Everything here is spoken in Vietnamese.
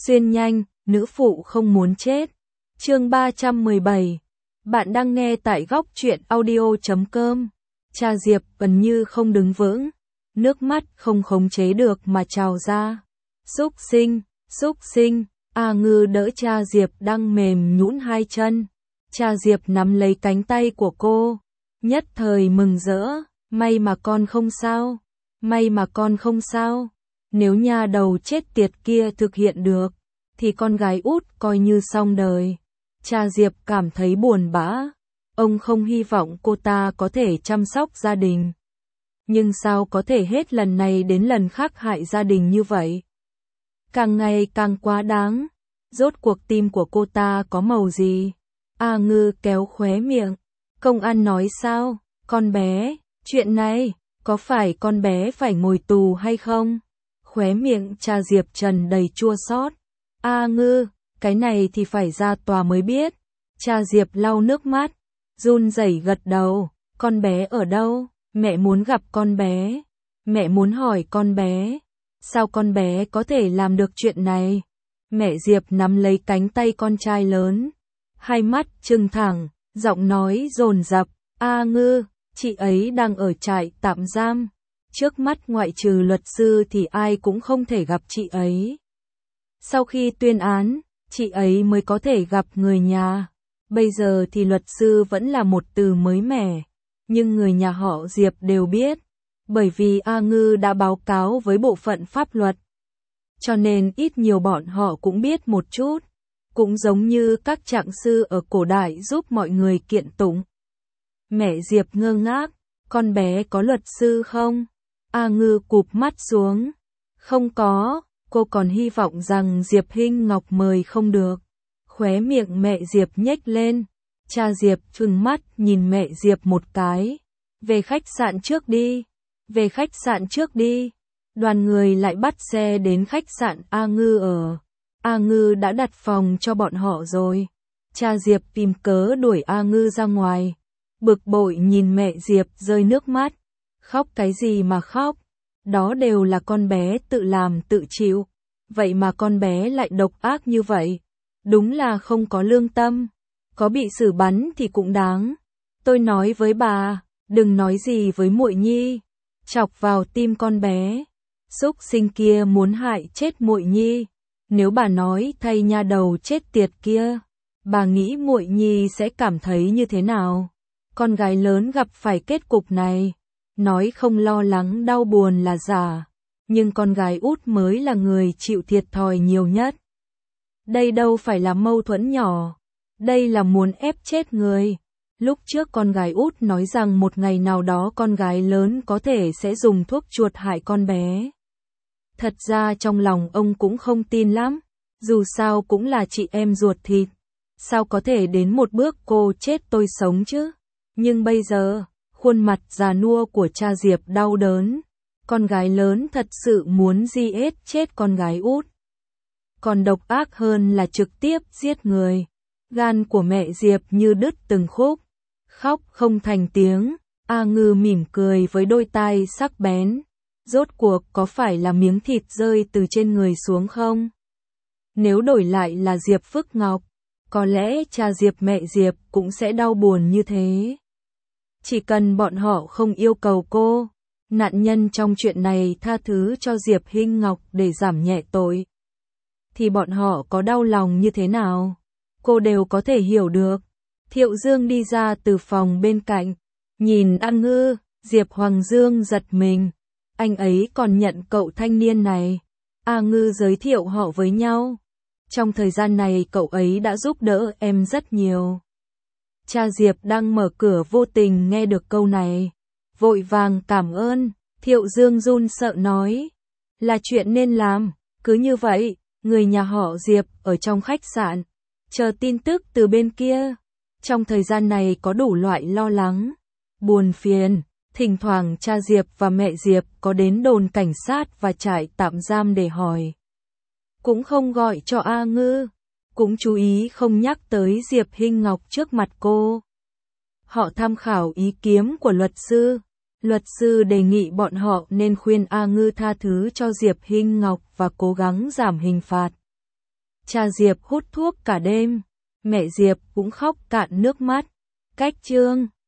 Xuyên nhanh, nữ phụ không muốn chết. Chương 317. Bạn đang nghe tại góc truyện audio.com. Cha Diệp gần như không đứng vững, nước mắt không khống chế được mà trào ra. Xúc sinh, A Ngư đỡ cha Diệp đang mềm nhũn hai chân. Cha Diệp nắm lấy cánh tay của cô, nhất thời mừng rỡ, may mà con không sao. Nếu nha đầu chết tiệt kia thực hiện được, thì con gái út coi như xong đời. Cha Diệp cảm thấy buồn bã, ông không hy vọng cô ta có thể chăm sóc gia đình. Nhưng sao có thể hết lần này đến lần khác hại gia đình như vậy? Càng ngày càng quá đáng, rốt cuộc tim của cô ta có màu gì? A Ngư kéo khóe miệng, công an nói sao? Con bé, chuyện này, có phải con bé phải ngồi tù hay không? Khóe miệng cha Diệp trần đầy chua xót. A Ngư, cái này thì phải ra tòa mới biết. Cha Diệp lau nước mắt, run rẩy gật đầu. Con bé ở đâu? Mẹ muốn gặp con bé. Mẹ muốn hỏi con bé, sao con bé có thể làm được chuyện này? Mẹ Diệp nắm lấy cánh tay con trai lớn, hai mắt trừng thẳng, giọng nói dồn dập. A Ngư, chị ấy đang ở trại tạm giam. Trước mắt ngoại trừ luật sư thì ai cũng không thể gặp chị ấy. Sau khi tuyên án, chị ấy mới có thể gặp người nhà. Bây giờ thì luật sư vẫn là một từ mới mẻ, nhưng người nhà họ Diệp đều biết, bởi vì A Ngư đã báo cáo với bộ phận pháp luật. Cho nên ít nhiều bọn họ cũng biết một chút, cũng giống như các trạng sư ở cổ đại giúp mọi người kiện tụng. Mẹ Diệp ngơ ngác, con bé có luật sư không? A Ngư cụp mắt xuống, không có, cô còn hy vọng rằng Diệp Hinh Ngọc mời không được. Khóe miệng mẹ Diệp nhếch lên, cha Diệp trừng mắt nhìn mẹ Diệp một cái. Về khách sạn trước đi. Đoàn người lại bắt xe đến khách sạn A Ngư ở. A Ngư đã đặt phòng cho bọn họ rồi. Cha Diệp tìm cớ đuổi A Ngư ra ngoài. Bực bội nhìn mẹ Diệp rơi nước mắt. Khóc cái gì mà khóc? Đó đều là con bé tự làm tự chịu. Vậy mà con bé lại độc ác như vậy. Đúng là không có lương tâm. Có bị xử bắn thì cũng đáng. Tôi nói với bà, đừng nói gì với muội nhi. Chọc vào tim con bé. Xúc sinh kia muốn hại chết muội nhi. Nếu bà nói thay nha đầu chết tiệt kia, bà nghĩ muội nhi sẽ cảm thấy như thế nào? Con gái lớn gặp phải kết cục này, nói không lo lắng đau buồn là giả, nhưng con gái út mới là người chịu thiệt thòi nhiều nhất. Đây đâu phải là mâu thuẫn nhỏ, đây là muốn ép chết người. Lúc trước con gái út nói rằng một ngày nào đó con gái lớn có thể sẽ dùng thuốc chuột hại con bé. Thật ra trong lòng ông cũng không tin lắm, dù sao cũng là chị em ruột thịt. Sao có thể đến một bước cô chết tôi sống chứ? Nhưng bây giờ, khuôn mặt già nua của cha Diệp đau đớn. Con gái lớn thật sự muốn giết chết con gái út. Còn độc ác hơn là trực tiếp giết người. Gan của mẹ Diệp như đứt từng khúc. Khóc không thành tiếng. A Ngư mỉm cười với đôi tai sắc bén. Rốt cuộc có phải là miếng thịt rơi từ trên người xuống không? Nếu đổi lại là Diệp Phước Ngọc, có lẽ cha Diệp mẹ Diệp cũng sẽ đau buồn như thế. Chỉ cần bọn họ không yêu cầu cô, nạn nhân trong chuyện này tha thứ cho Diệp Hinh Ngọc để giảm nhẹ tội, thì bọn họ có đau lòng như thế nào, cô đều có thể hiểu được. Thiệu Dương đi ra từ phòng bên cạnh, nhìn A Ngư, Diệp Hoàng Dương giật mình. Anh ấy còn nhận cậu thanh niên này. A Ngư giới thiệu họ với nhau. Trong thời gian này cậu ấy đã giúp đỡ em rất nhiều. Cha Diệp đang mở cửa vô tình nghe được câu này. Vội vàng cảm ơn. Thiệu Dương run sợ nói. Là chuyện nên làm. Cứ như vậy, người nhà họ Diệp ở trong khách sạn, chờ tin tức từ bên kia. Trong thời gian này có đủ loại lo lắng, buồn phiền. Thỉnh thoảng cha Diệp và mẹ Diệp có đến đồn cảnh sát và trại tạm giam để hỏi. Cũng không gọi cho A Ngư, cũng chú ý không nhắc tới Diệp Hinh Ngọc trước mặt cô. Họ tham khảo ý kiến của luật sư đề nghị bọn họ nên khuyên A Ngư tha thứ cho Diệp Hinh Ngọc và cố gắng giảm hình phạt. Cha Diệp hút thuốc cả đêm, mẹ Diệp cũng khóc cạn nước mắt. Cách chương